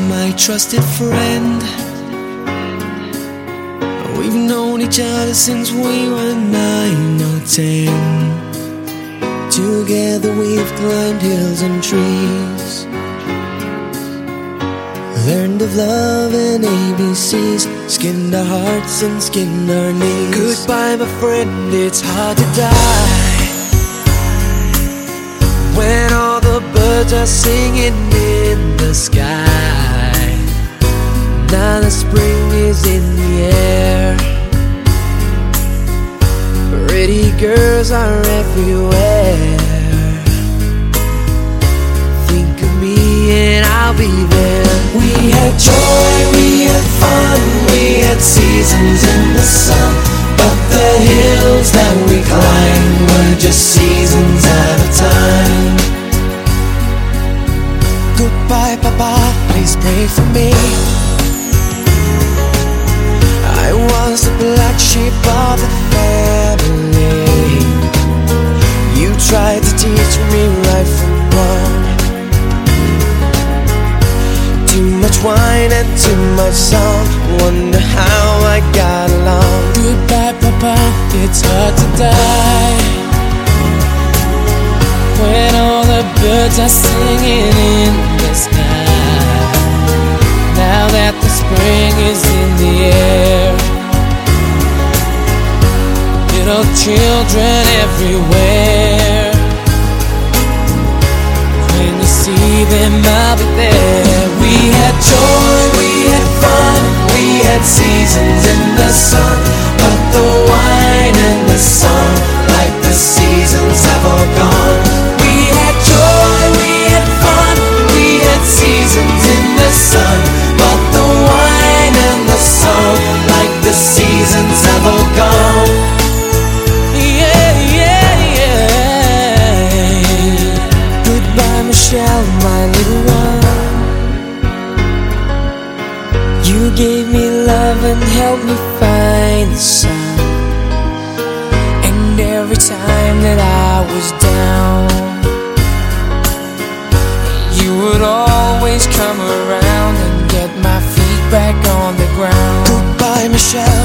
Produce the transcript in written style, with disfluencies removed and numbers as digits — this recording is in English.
my trusted friend. We've known each other since we were 9 or 10. Together we've climbed hills and trees, learned of love and ABCs, skinned our hearts and skinned our knees. Goodbye my friend, it's hard to die when all the birds are singing in the sky. Now the spring is in the air, pretty girls are everywhere. Think of me and I'll be there. We had joy, we had fun, we had seasons in the sun, but the hills that we climbed were just seasons at a time. Goodbye Papa, please pray for me. I was the black sheep of the family. You tried to teach me right from wrong. Too much wine and too much song, wonder how I got along. Goodbye Papa, it's hard to die when all the birds are singing in the sky. Now that the spring is in the air, little children everywhere. When you see them, I'll be there. We had joy, we had fun, we had seasons in the sun, but the wine and the song, like the seasons, have all gone. We had joy, we had fun, we had seasons in the sun, but the wine and the song, like the seasons, have all gone. Goodbye Michelle, my little one. You gave me love and helped me find the sun. And every time that I was down, you would always come around and get my feet back on the ground. Goodbye Michelle,